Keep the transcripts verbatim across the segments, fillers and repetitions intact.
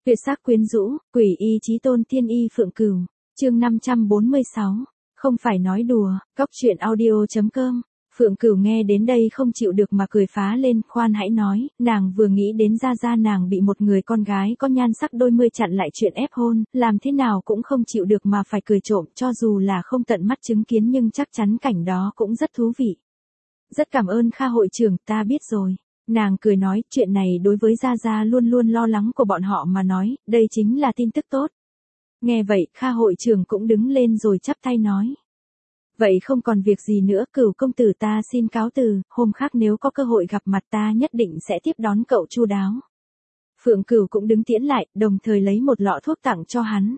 Tuyệt sắc quyến rũ, quỷ y chí tôn tiên y Phượng Cửu, chương năm trăm bốn mươi sáu, không phải nói đùa, góc truyện audio chấm com. Phượng Cửu nghe đến đây không chịu được mà cười phá lên, khoan hãy nói, nàng vừa nghĩ đến ra ra nàng bị một người con gái có nhan sắc đôi mươi chặn lại chuyện ép hôn, làm thế nào cũng không chịu được mà phải cười trộm, cho dù là không tận mắt chứng kiến nhưng chắc chắn cảnh đó cũng rất thú vị. Rất cảm ơn Kha hội trưởng, ta biết rồi. Nàng cười nói, chuyện này đối với Gia Gia luôn luôn lo lắng của bọn họ mà nói, đây chính là tin tức tốt. Nghe vậy, Kha hội trưởng cũng đứng lên rồi chắp tay nói. Vậy không còn việc gì nữa, Cửu công tử ta xin cáo từ, hôm khác nếu có cơ hội gặp mặt ta nhất định sẽ tiếp đón cậu chu đáo. Phượng Cửu cũng đứng tiễn lại, đồng thời lấy một lọ thuốc tặng cho hắn.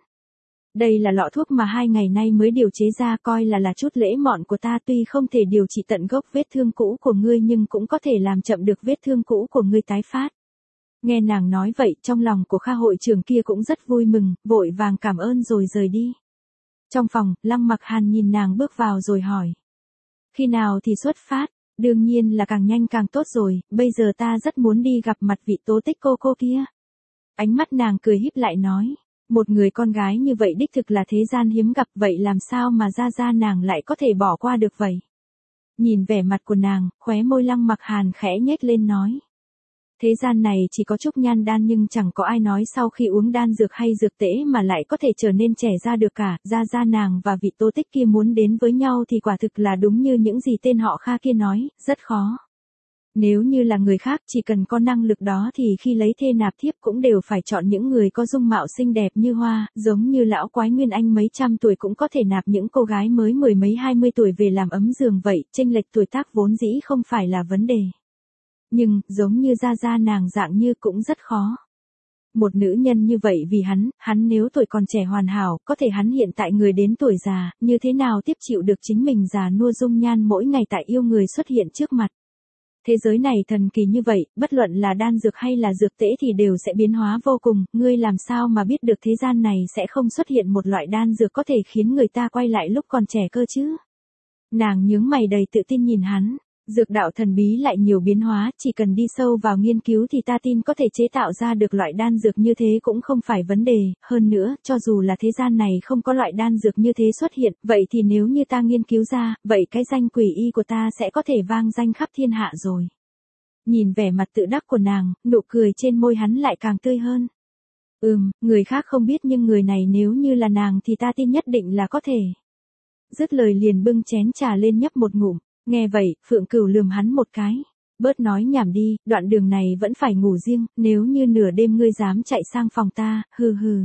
Đây là lọ thuốc mà hai ngày nay mới điều chế ra, coi là là chút lễ mọn của ta, tuy không thể điều trị tận gốc vết thương cũ của ngươi nhưng cũng có thể làm chậm được vết thương cũ của ngươi tái phát. Nghe nàng nói vậy, trong lòng của Kha hội trưởng kia cũng rất vui mừng, vội vàng cảm ơn rồi rời đi. Trong phòng, Lăng Mặc Hàn nhìn nàng bước vào rồi hỏi. Khi nào thì xuất phát? Đương nhiên là càng nhanh càng tốt rồi, bây giờ ta rất muốn đi gặp mặt vị Tố Tích cô cô kia. Ánh mắt nàng cười híp lại nói. Một người con gái như vậy đích thực là thế gian hiếm gặp, vậy làm sao mà Gia Gia nàng lại có thể bỏ qua được vậy? Nhìn vẻ mặt của nàng, khóe môi Lăng Mặc Hàn khẽ nhếch lên nói. Thế gian này chỉ có Trúc Nhan đan nhưng chẳng có ai nói sau khi uống đan dược hay dược tễ mà lại có thể trở nên trẻ ra được cả. Gia Gia nàng và vị Tố Tích kia muốn đến với nhau thì quả thực là đúng như những gì tên họ Kha kia nói, rất khó. Nếu như là người khác chỉ cần có năng lực đó thì khi lấy thê nạp thiếp cũng đều phải chọn những người có dung mạo xinh đẹp như hoa, giống như lão quái Nguyên Anh mấy trăm tuổi cũng có thể nạp những cô gái mới mười mấy hai mươi tuổi về làm ấm giường vậy, chênh lệch tuổi tác vốn dĩ không phải là vấn đề. Nhưng, giống như Gia Gia nàng dạng như cũng rất khó. Một nữ nhân như vậy vì hắn, hắn nếu tuổi còn trẻ hoàn hảo, có thể hắn hiện tại người đến tuổi già, như thế nào tiếp chịu được chính mình già nua dung nhan mỗi ngày tại yêu người xuất hiện trước mặt. Thế giới này thần kỳ như vậy, bất luận là đan dược hay là dược tễ thì đều sẽ biến hóa vô cùng, ngươi làm sao mà biết được thế gian này sẽ không xuất hiện một loại đan dược có thể khiến người ta quay lại lúc còn trẻ cơ chứ? Nàng nhướng mày đầy tự tin nhìn hắn, dược đạo thần bí lại nhiều biến hóa, chỉ cần đi sâu vào nghiên cứu thì ta tin có thể chế tạo ra được loại đan dược như thế cũng không phải vấn đề, hơn nữa, cho dù là thế gian này không có loại đan dược như thế xuất hiện, vậy thì nếu như ta nghiên cứu ra, vậy cái danh quỷ y của ta sẽ có thể vang danh khắp thiên hạ rồi. Nhìn vẻ mặt tự đắc của nàng, nụ cười trên môi hắn lại càng tươi hơn. Ừm, người khác không biết nhưng người này nếu như là nàng thì ta tin nhất định là có thể. Dứt lời liền bưng chén trà lên nhấp một ngụm. Nghe vậy, Phượng Cửu lườm hắn một cái. Bớt nói nhảm đi, đoạn đường này vẫn phải ngủ riêng, nếu như nửa đêm ngươi dám chạy sang phòng ta, hừ hừ.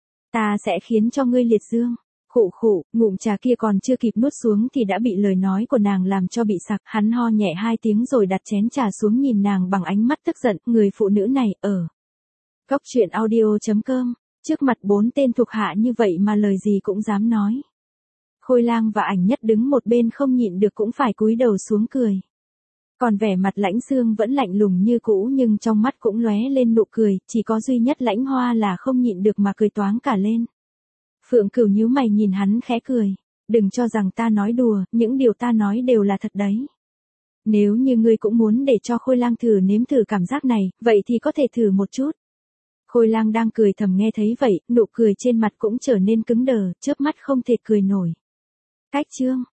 Ta sẽ khiến cho ngươi liệt dương. Khụ khụ, ngụm trà kia còn chưa kịp nuốt xuống thì đã bị lời nói của nàng làm cho bị sặc. Hắn ho nhẹ hai tiếng rồi đặt chén trà xuống nhìn nàng bằng ánh mắt tức giận, người phụ nữ này, ở. Góc truyện audio chấm com, trước mặt bốn tên thuộc hạ như vậy mà lời gì cũng dám nói. Khôi Lang và Ảnh Nhất đứng một bên không nhịn được cũng phải cúi đầu xuống cười. Còn vẻ mặt Lãnh Xương vẫn lạnh lùng như cũ nhưng trong mắt cũng lóe lên nụ cười, chỉ có duy nhất Lãnh Hoa là không nhịn được mà cười toáng cả lên. Phượng Cửu nhíu mày nhìn hắn khẽ cười, đừng cho rằng ta nói đùa, những điều ta nói đều là thật đấy. Nếu như ngươi cũng muốn để cho Khôi Lang thử nếm thử cảm giác này, vậy thì có thể thử một chút. Khôi Lang đang cười thầm nghe thấy vậy, nụ cười trên mặt cũng trở nên cứng đờ, chớp mắt không thể cười nổi. Cách chương